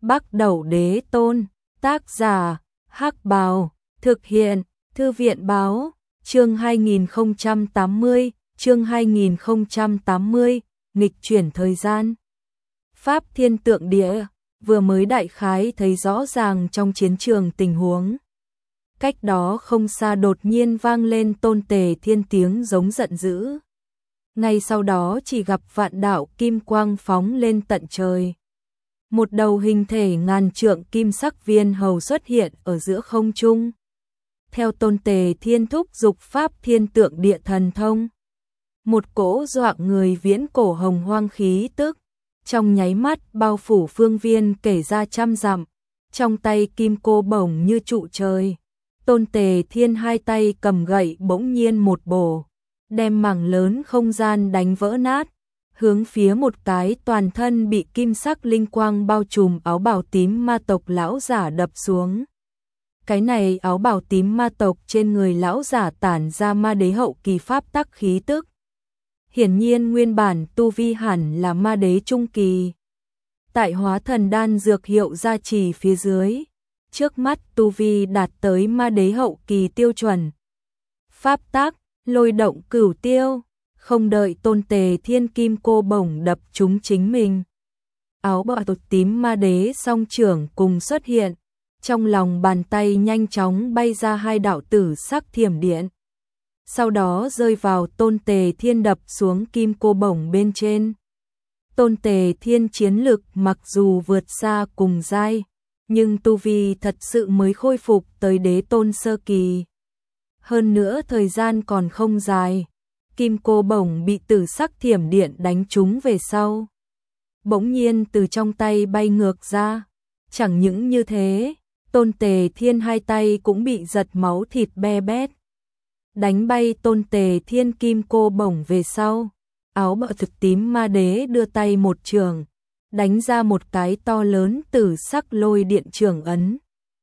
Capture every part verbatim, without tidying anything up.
Bắc Đẩu Đế Tôn, tác giả, Hắc Bào, thực hiện, Thư viện báo, chương hai nghìn không trăm tám mươi, chương hai nghìn không trăm tám mươi, nghịch chuyển thời gian. Pháp Thiên Tượng Địa, vừa mới đại khái thấy rõ ràng trong chiến trường tình huống. Cách đó không xa đột nhiên vang lên Tôn Tề Thiên tiếng giống giận dữ. Ngay sau đó chỉ gặp vạn đạo kim quang phóng lên tận trời. Một đầu hình thể ngàn trượng kim sắc viên hầu xuất hiện ở giữa không trung. Theo Tôn Tề Thiên thúc dục Pháp Thiên Tượng Địa thần thông, một cỗ dọa người viễn cổ hồng hoang khí tức, trong nháy mắt bao phủ phương viên kể ra trăm dặm, trong tay kim cô bổng như trụ trời. Tôn Tề Thiên hai tay cầm gậy bỗng nhiên một bổ, đem mảng lớn không gian đánh vỡ nát, hướng phía một cái toàn thân bị kim sắc linh quang bao trùm áo bào tím ma tộc lão giả đập xuống. Cái này áo bào tím ma tộc trên người lão giả tản ra ma đế hậu kỳ pháp tắc khí tức. Hiển nhiên nguyên bản tu vi hẳn là ma đế trung kỳ. Tại hóa thần đan dược hiệu gia trì phía dưới, trước mắt tu vi đạt tới ma đế hậu kỳ tiêu chuẩn. Pháp tắc, lôi động cửu tiêu, không đợi Tôn Tề Thiên kim cô bổng đập trúng chính mình. Áo bào tím ma đế song trưởng cùng xuất hiện, trong lòng bàn tay nhanh chóng bay ra hai đạo tử sắc thiểm điện. Sau đó rơi vào Tôn Tề Thiên đập xuống kim cô bổng bên trên. Tôn Tề Thiên chiến lực mặc dù vượt xa cùng giai, nhưng tu vi thật sự mới khôi phục tới đế tôn sơ kỳ. Hơn nữa thời gian còn không dài, kim cô bổng bị tử sắc thiểm điện đánh trúng về sau. Bỗng nhiên từ trong tay bay ngược ra, chẳng những như thế, Tôn Tề Thiên hai tay cũng bị giật máu thịt be bét. Đánh bay Tôn Tề Thiên kim cô bổng về sau, áo bào thực tím ma đế đưa tay một trường, đánh ra một cái to lớn tử sắc lôi điện trường ấn,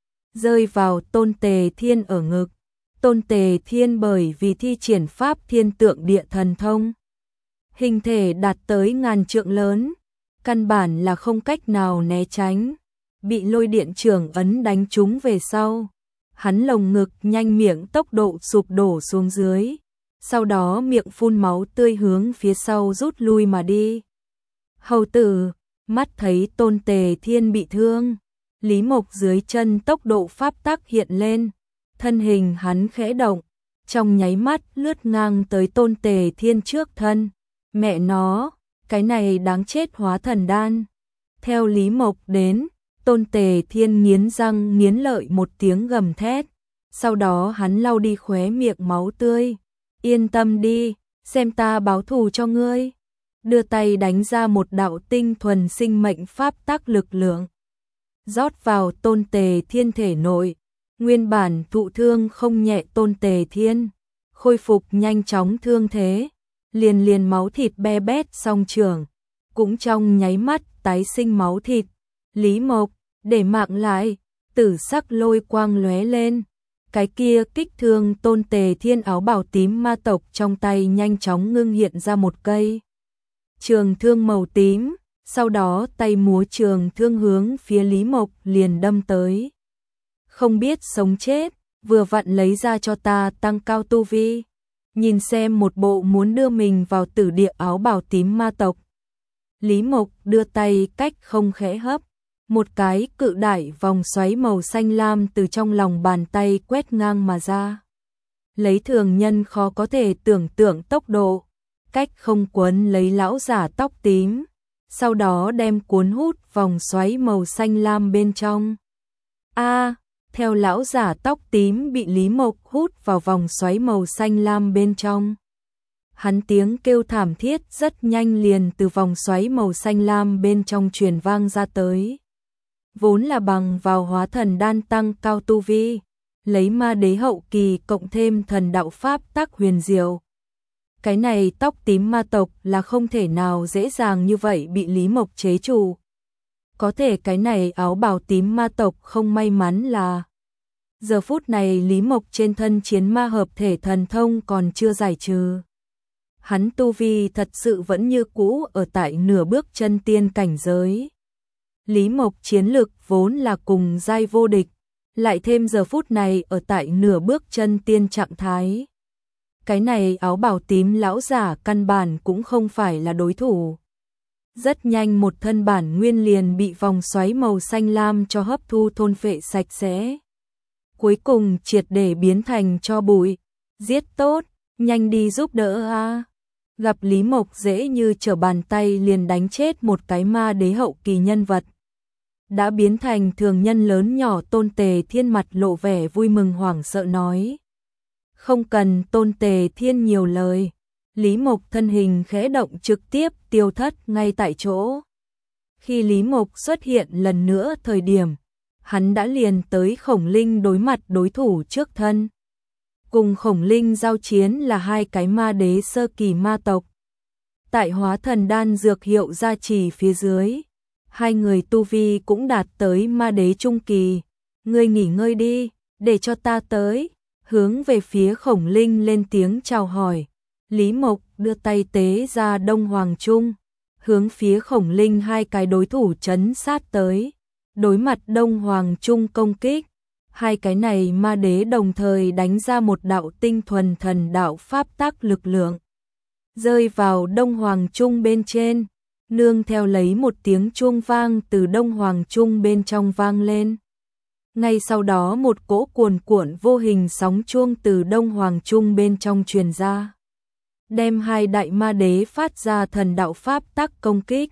rơi vào Tôn Tề Thiên ở ngực. Tôn Tề Thiên bởi vì thi triển Pháp Thiên Tượng Địa thần thông, hình thể đạt tới ngàn trượng lớn, căn bản là không cách nào né tránh, bị lôi điện trường ấn đánh trúng về sau. Hắn lồng ngực nhanh miệng tốc độ sụp đổ xuống dưới, sau đó miệng phun máu tươi hướng phía sau rút lui mà đi. Hầu tử, mắt thấy Tôn Tề Thiên bị thương, Lý Mộc dưới chân tốc độ pháp tắc hiện lên, thân hình hắn khẽ động, trong nháy mắt lướt ngang tới Tôn Tề Thiên trước thân. Mẹ nó, cái này đáng chết hóa thần đan. Theo Lý Mộc đến, Tôn Tề Thiên nghiến răng nghiến lợi một tiếng gầm thét, sau đó hắn lau đi khóe miệng máu tươi. Yên tâm đi, xem ta báo thù cho ngươi. Đưa tay đánh ra một đạo tinh thuần sinh mệnh pháp tắc lực lượng, rót vào Tôn Tề Thiên thể nội. Nguyên bản thụ thương không nhẹ Tôn Tề Thiên, khôi phục nhanh chóng thương thế, liền liền máu thịt be bét song trường, cũng trong nháy mắt tái sinh máu thịt. Lý Mộc, để mạng lại, tử sắc lôi quang lóe lên, cái kia kích thương Tôn Tề Thiên áo bào tím ma tộc trong tay nhanh chóng ngưng hiện ra một cây trường thương màu tím, sau đó tay múa trường thương hướng phía Lý Mộc liền đâm tới. Không biết sống chết, vừa vặn lấy ra cho ta tăng cao tu vi. Nhìn xem một bộ muốn đưa mình vào tử địa áo bào tím ma tộc. Lý Mộc đưa tay cách không khẽ hấp, một cái cự đại vòng xoáy màu xanh lam từ trong lòng bàn tay quét ngang mà ra. Lấy thường nhân khó có thể tưởng tượng tốc độ, cách không cuốn lấy lão giả tóc tím, sau đó đem cuốn hút vòng xoáy màu xanh lam bên trong. A, theo lão giả tóc tím bị Lý Mộc hút vào vòng xoáy màu xanh lam bên trong. Hắn tiếng kêu thảm thiết rất nhanh liền từ vòng xoáy màu xanh lam bên trong truyền vang ra tới. Vốn là bằng vào hóa thần đan tăng cao tu vi, lấy ma đế hậu kỳ cộng thêm thần đạo pháp tắc huyền diệu. Cái này tóc tím ma tộc là không thể nào dễ dàng như vậy bị Lý Mộc chế trụ. Có thể cái này áo bào tím ma tộc không may mắn là giờ phút này Lý Mộc trên thân chiến ma hợp thể thần thông còn chưa giải trừ. Hắn tu vi thật sự vẫn như cũ ở tại nửa bước chân tiên cảnh giới. Lý Mộc chiến lực vốn là cùng giai vô địch, lại thêm giờ phút này ở tại nửa bước chân tiên trạng thái. Cái này áo bào tím lão giả căn bản cũng không phải là đối thủ. Rất nhanh một thân bản nguyên liền bị vòng xoáy màu xanh lam cho hấp thu thôn phệ sạch sẽ. Cuối cùng triệt để biến thành tro bụi. Giết tốt, nhanh đi giúp đỡ a. Gặp Lý Mộc dễ như trở bàn tay liền đánh chết một cái ma đế hậu kỳ nhân vật. Đã biến thành thường nhân lớn nhỏ Tôn Tề Thiên mặt lộ vẻ vui mừng hoảng sợ nói. Không cần Tôn Tề Thiên nhiều lời. Lý Mộc thân hình khẽ động trực tiếp tiêu thất ngay tại chỗ. Khi Lý Mộc xuất hiện lần nữa thời điểm, hắn đã liền tới Khổng Linh đối mặt đối thủ trước thân. Cùng Khổng Linh giao chiến là hai cái ma đế sơ kỳ ma tộc. Tại hóa thần đan dược hiệu gia trì phía dưới, hai người tu vi cũng đạt tới ma đế trung kỳ. Ngươi nghỉ ngơi đi, để cho ta tới. Hướng về phía Khổng Linh lên tiếng chào hỏi. Lý Mộc đưa tay tế ra Đông Hoàng Trung, hướng phía Khổng Linh hai cái đối thủ trấn sát tới. Đối mặt Đông Hoàng Trung công kích, hai cái này ma đế đồng thời đánh ra một đạo tinh thuần thần đạo pháp tắc lực lượng. Rơi vào Đông Hoàng Trung bên trên, nương theo lấy một tiếng chuông vang từ Đông Hoàng Trung bên trong vang lên. Ngay sau đó một cỗ cuồn cuộn vô hình sóng chuông từ Đông Hoàng Trung bên trong truyền ra. Đem hai đại ma đế phát ra thần đạo pháp tắc công kích.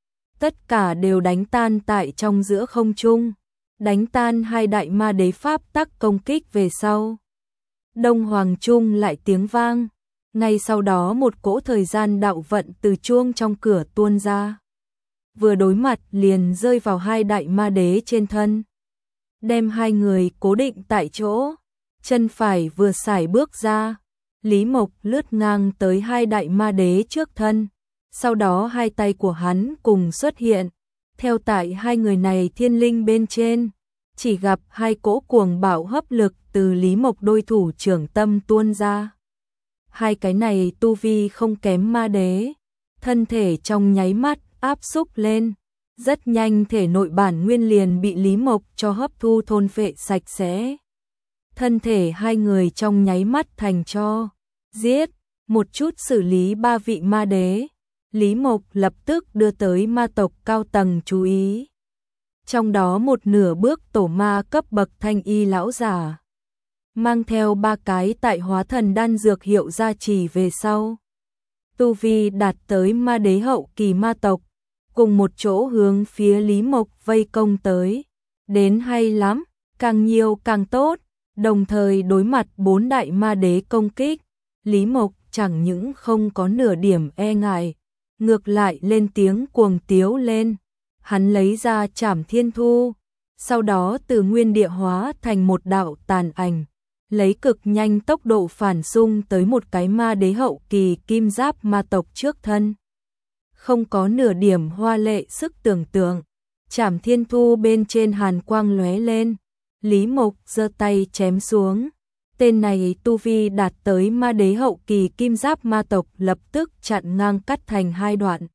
Tất cả đều đánh tan tại trong giữa không trung. Đánh tan hai đại ma đế pháp tắc công kích về sau. Đông Hoàng Trung lại tiếng vang. Ngay sau đó một cỗ thời gian đạo vận từ chuông trong cửa tuôn ra. Vừa đối mặt liền rơi vào hai đại ma đế trên thân. Đem hai người cố định tại chỗ. Chân phải vừa sải bước ra. Lý Mộc lướt ngang tới hai đại ma đế trước thân. Sau đó hai tay của hắn cùng xuất hiện. Theo tại hai người này thiên linh bên trên. Chỉ gặp hai cỗ cuồng bạo hấp lực từ Lý Mộc đôi thủ trưởng tâm tuôn ra. Hai cái này tu vi không kém ma đế. Thân thể trong nháy mắt áp xúc lên. Rất nhanh thể nội bản nguyên liền bị Lý Mộc cho hấp thu thôn phệ sạch sẽ. Thân thể hai người trong nháy mắt thành tro. Giết, một chút xử lý ba vị ma đế. Lý Mộc lập tức đưa tới ma tộc cao tầng chú ý. Trong đó một nửa bước tổ ma cấp bậc thanh y lão giả. Mang theo ba cái tại hóa thần đan dược hiệu gia trì về sau. Tu vi đạt tới ma đế hậu kỳ ma tộc. Cùng một chỗ hướng phía Lý Mộc vây công tới. Đến hay lắm, càng nhiều càng tốt. Đồng thời đối mặt bốn đại ma đế công kích. Lý Mộc chẳng những không có nửa điểm e ngại. Ngược lại lên tiếng cuồng tiếu lên. Hắn lấy ra Trảm Thiên Thu. Sau đó từ nguyên địa hóa thành một đạo tàn ảnh. Lấy cực nhanh tốc độ phản xung tới một cái ma đế hậu kỳ kim giáp ma tộc trước thân. Không có nửa điểm hoa lệ sức tưởng tượng. Trảm Thiên Thu bên trên hàn quang lóe lên. Lý Mộc giơ tay chém xuống. Tên này tu vi đạt tới ma đế hậu kỳ kim giáp ma tộc lập tức chặn ngang cắt thành hai đoạn.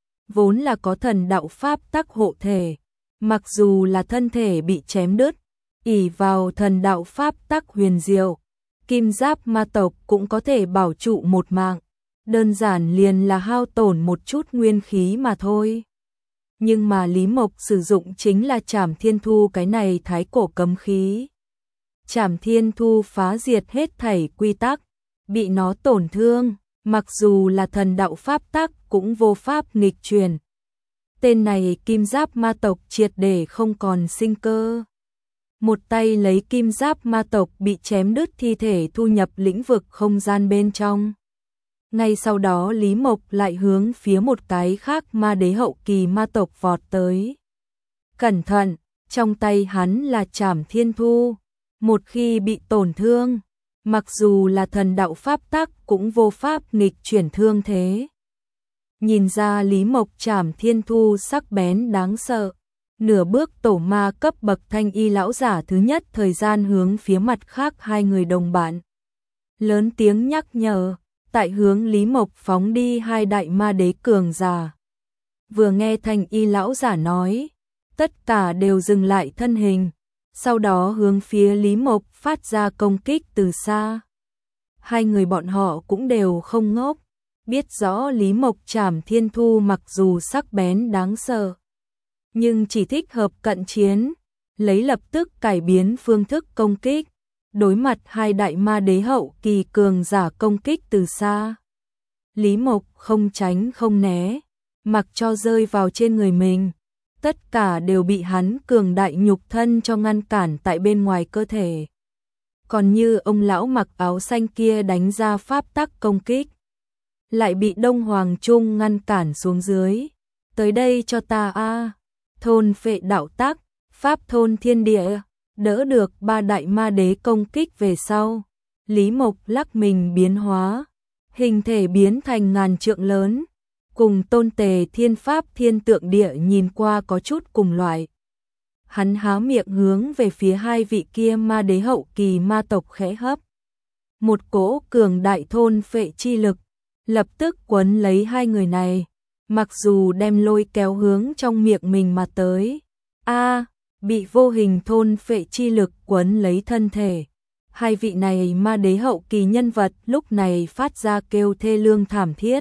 Vốn là có thần đạo pháp tắc hộ thể. Mặc dù là thân thể bị chém đứt, ỷ vào thần đạo pháp tắc huyền diệu, kim giáp ma tộc cũng có thể bảo trụ một mạng. Đơn giản liền là hao tổn một chút nguyên khí mà thôi. Nhưng mà Lý Mộc sử dụng chính là Trảm Thiên Thu cái này thái cổ cấm khí. Trảm Thiên Thu phá diệt hết thảy quy tắc, bị nó tổn thương, mặc dù là thần đạo pháp tắc cũng vô pháp nghịch truyền. Tên này kim giáp ma tộc triệt để không còn sinh cơ. Một tay lấy kim giáp ma tộc bị chém đứt thi thể thu nhập lĩnh vực không gian bên trong. Ngay sau đó Lý Mộc lại hướng phía một cái khác ma đế hậu kỳ ma tộc vọt tới. Cẩn thận, trong tay hắn là Trảm Thiên Thu. Một khi bị tổn thương, mặc dù là thần đạo pháp tắc cũng vô pháp nghịch chuyển thương thế. Nhìn ra Lý Mộc Trảm Thiên Thu sắc bén đáng sợ. Nửa bước tổ ma cấp bậc thanh y lão giả thứ nhất thời gian hướng phía mặt khác hai người đồng bạn. Lớn tiếng nhắc nhở, tại hướng Lý Mộc phóng đi hai đại ma đế cường giả. Vừa nghe thanh y lão giả nói, tất cả đều dừng lại thân hình, sau đó hướng phía Lý Mộc phát ra công kích từ xa. Hai người bọn họ cũng đều không ngốc, biết rõ Lý Mộc Trảm Thiên Thu mặc dù sắc bén đáng sợ, nhưng chỉ thích hợp cận chiến, lấy lập tức cải biến phương thức công kích, đối mặt hai đại ma đế hậu kỳ cường giả công kích từ xa. Lý Mộc không tránh không né, mặc cho rơi vào trên người mình, tất cả đều bị hắn cường đại nhục thân cho ngăn cản tại bên ngoài cơ thể. Còn như ông lão mặc áo xanh kia đánh ra pháp tắc công kích, lại bị Đông Hoàng Trung ngăn cản xuống dưới. Tới đây cho ta a, thôn phệ đạo tắc, pháp thôn thiên địa, đỡ được ba đại ma đế công kích về sau. Lý Mộc lắc mình biến hóa, hình thể biến thành ngàn trượng lớn, cùng Tôn Tề Thiên Pháp Thiên Tượng Địa nhìn qua có chút cùng loại. Hắn há miệng hướng về phía hai vị kia ma đế hậu kỳ ma tộc khẽ hấp. Một cỗ cường đại thôn phệ chi lực, lập tức quấn lấy hai người này, mặc dù đem lôi kéo hướng trong miệng mình mà tới. A, bị vô hình thôn phệ chi lực quấn lấy thân thể. Hai vị này ma đế hậu kỳ nhân vật lúc này phát ra kêu thê lương thảm thiết.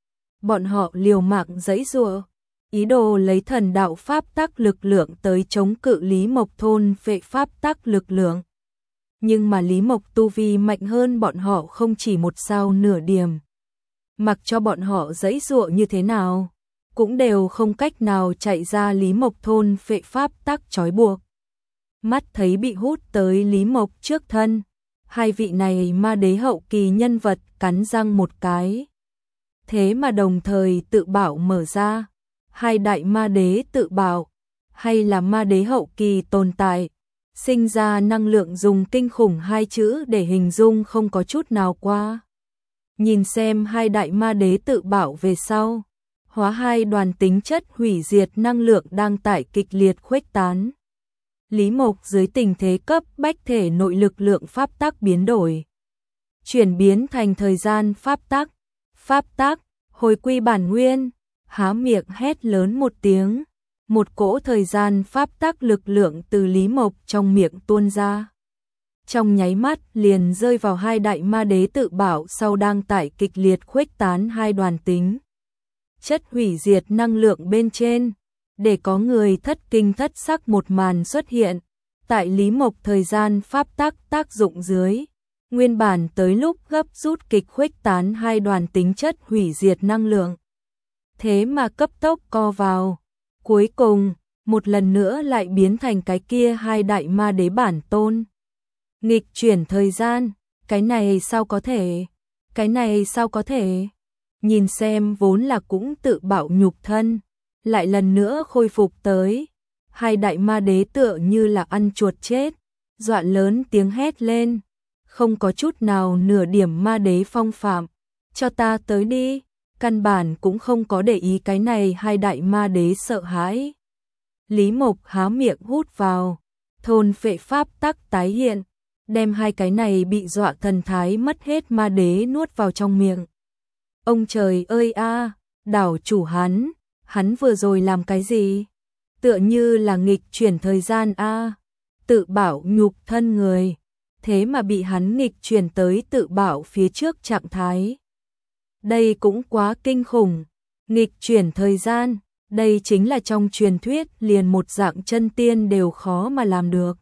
Bọn họ liều mạng giãy giụa, ý đồ lấy thần đạo pháp tắc lực lượng tới chống cự Lý Mộc thôn phệ pháp tắc lực lượng. Nhưng mà Lý Mộc tu vi mạnh hơn bọn họ không chỉ một sao nửa điểm. Mặc cho bọn họ giãy giụa như thế nào, cũng đều không cách nào chạy ra Lý Mộc thôn phệ pháp tắc trói buộc. Mắt thấy bị hút tới Lý Mộc trước thân, hai vị này ma đế hậu kỳ nhân vật cắn răng một cái. Thế mà đồng thời tự bảo mở ra, hai đại ma đế tự bảo, hay là ma đế hậu kỳ tồn tại, sinh ra năng lượng dùng kinh khủng hai chữ để hình dung không có chút nào qua. Nhìn xem hai đại ma đế tự bảo về sau, hóa hai đoàn tính chất hủy diệt năng lượng đang tại kịch liệt khuếch tán. Lý Mộc dưới tình thế cấp bách thể nội lực lượng pháp tắc biến đổi, chuyển biến thành thời gian pháp tắc, pháp tắc, hồi quy bản nguyên, há miệng hét lớn một tiếng, một cỗ thời gian pháp tắc lực lượng từ Lý Mộc trong miệng tuôn ra. Trong nháy mắt liền rơi vào hai đại ma đế tự bảo sau đang tải kịch liệt khuếch tán hai đoàn tính chất hủy diệt năng lượng bên trên, để có người thất kinh thất sắc một màn xuất hiện. Tại Lý Mộc thời gian pháp tắc tác dụng dưới, nguyên bản tới lúc gấp rút kịch khuếch tán hai đoàn tính chất hủy diệt năng lượng, thế mà cấp tốc co vào, cuối cùng một lần nữa lại biến thành cái kia hai đại ma đế bản tôn. Nghịch chuyển thời gian, cái này sao có thể? Cái này sao có thể? Nhìn xem vốn là cũng tự bạo nhục thân, lại lần nữa khôi phục tới. Hai đại ma đế tựa như là ăn chuột chết, dọa lớn tiếng hét lên, không có chút nào nửa điểm ma đế phong phạm. Cho ta tới đi, căn bản cũng không có để ý cái này hai đại ma đế sợ hãi. Lý Mộc há miệng hút vào, thôn phệ pháp tắc tái hiện, đem hai cái này bị dọa thần thái mất hết ma đế nuốt vào trong miệng. Ông trời ơi a, đảo chủ hắn, hắn vừa rồi làm cái gì? Tựa như là nghịch chuyển thời gian a, tự bảo nhục thân người, thế mà bị hắn nghịch chuyển tới tự bảo phía trước trạng thái. Đây cũng quá kinh khủng, nghịch chuyển thời gian, đây chính là trong truyền thuyết liền một dạng chân tiên đều khó mà làm được.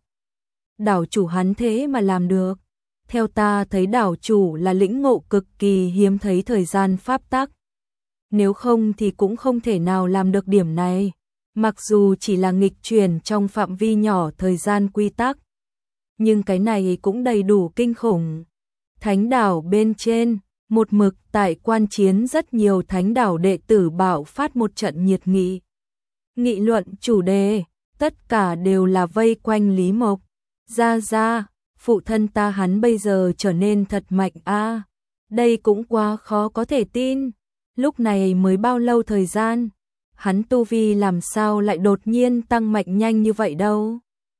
Đảo chủ hắn thế mà làm được. Theo ta thấy đảo chủ là lĩnh ngộ cực kỳ hiếm thấy thời gian pháp tắc. Nếu không thì cũng không thể nào làm được điểm này. Mặc dù chỉ là nghịch chuyển trong phạm vi nhỏ thời gian quy tắc, nhưng cái này cũng đầy đủ kinh khủng. Thánh đảo bên trên, một mực tại quan chiến rất nhiều thánh đảo đệ tử bạo phát một trận nhiệt nghị. Nghị luận chủ đề, tất cả đều là vây quanh Lý Mộc. Ra ra, phụ thân ta hắn bây giờ trở nên thật mạnh a, đây cũng quá khó có thể tin. Lúc này mới bao lâu thời gian, hắn tu vi làm sao lại đột nhiên tăng mạnh nhanh như vậy đâu.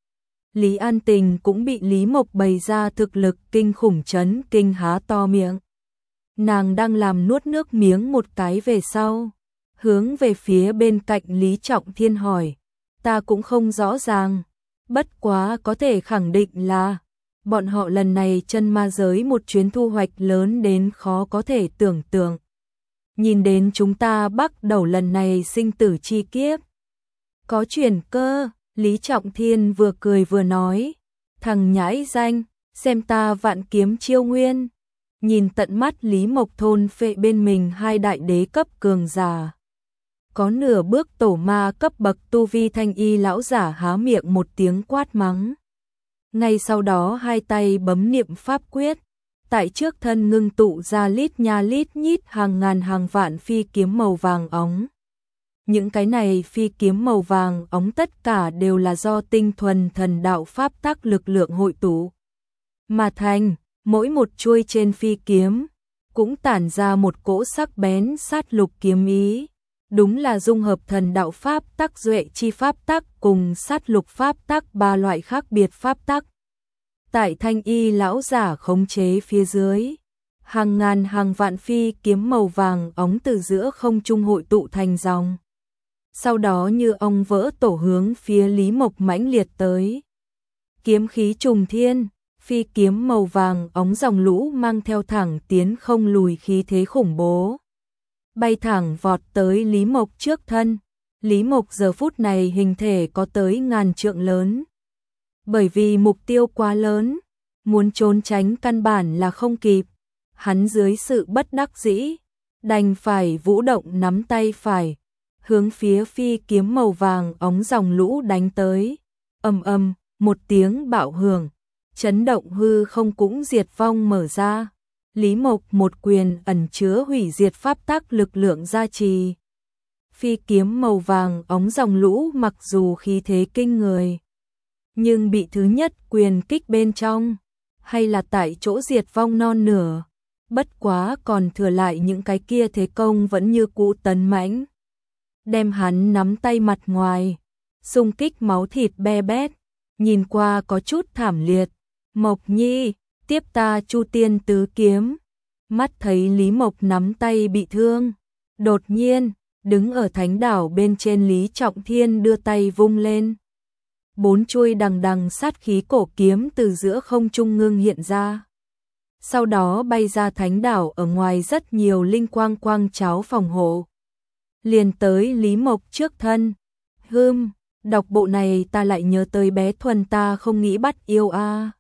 Lý An Tình cũng bị Lý Mộc bày ra thực lực kinh khủng chấn kinh há to miệng. Nàng đang làm nuốt nước miếng một cái về sau, hướng về phía bên cạnh Lý Trọng Thiên hỏi, ta cũng không rõ ràng, bất quá có thể khẳng định là bọn họ lần này chân ma giới một chuyến thu hoạch lớn đến khó có thể tưởng tượng. Nhìn đến chúng ta bắt đầu lần này sinh tử chi kiếp. Có chuyển cơ, Lý Trọng Thiên vừa cười vừa nói, thằng nhãi danh, xem ta vạn kiếm chiêu nguyên. Nhìn tận mắt Lý Mộc thôn phệ bên mình hai đại đế cấp cường giả. Có nửa bước tổ ma cấp bậc tu vi thanh y lão giả há miệng một tiếng quát mắng. Ngay sau đó hai tay bấm niệm pháp quyết, tại trước thân ngưng tụ ra lít nha lít nhít hàng ngàn hàng vạn phi kiếm màu vàng óng. Những cái này phi kiếm màu vàng óng tất cả đều là do tinh thuần thần đạo pháp tắc lực lượng hội tụ mà thành, mỗi một chuôi trên phi kiếm cũng tản ra một cỗ sắc bén sát lục kiếm ý. Đúng là dung hợp thần đạo pháp tắc duệ chi pháp tắc cùng sát lục pháp tắc ba loại khác biệt pháp tắc. Tại thanh y lão giả khống chế phía dưới, hàng ngàn hàng vạn phi kiếm màu vàng óng từ giữa không trung hội tụ thành dòng. Sau đó như ong vỡ tổ hướng phía Lý Mộc mãnh liệt tới. Kiếm khí trùng thiên, phi kiếm màu vàng óng dòng lũ mang theo thẳng tiến không lùi khí thế khủng bố. Bay thẳng vọt tới Lý Mộc trước thân. Lý Mộc giờ phút này hình thể có tới ngàn trượng lớn. Bởi vì mục tiêu quá lớn, muốn trốn tránh căn bản là không kịp. Hắn dưới sự bất đắc dĩ, đành phải vũ động nắm tay phải, hướng phía phi kiếm màu vàng óng dòng lũ đánh tới. Ầm ầm, một tiếng bạo hưởng, chấn động hư không cũng diệt vong mở ra. Lý Mộc một quyền ẩn chứa hủy diệt pháp tắc lực lượng gia trì. Phi kiếm màu vàng óng dòng lũ mặc dù khí thế kinh người, nhưng bị thứ nhất quyền kích bên trong, hay là tại chỗ diệt vong non nửa. Bất quá còn thừa lại những cái kia thế công vẫn như cũ tấn mãnh, đem hắn nắm tay mặt ngoài, xung kích máu thịt be bét, nhìn qua có chút thảm liệt. Mộc Nhi, tiếp ta Chu Tiên tứ kiếm. Mắt thấy Lý Mộc nắm tay bị thương, đột nhiên, đứng ở thánh đảo bên trên Lý Trọng Thiên đưa tay vung lên. Bốn chuôi đằng đằng sát khí cổ kiếm từ giữa không trung ngưng hiện ra. Sau đó bay ra thánh đảo ở ngoài rất nhiều linh quang quang cháo phòng hộ. Liền tới Lý Mộc trước thân. Hưm, đọc bộ này ta lại nhớ tới bé Thuần ta không nghĩ bắt yêu a.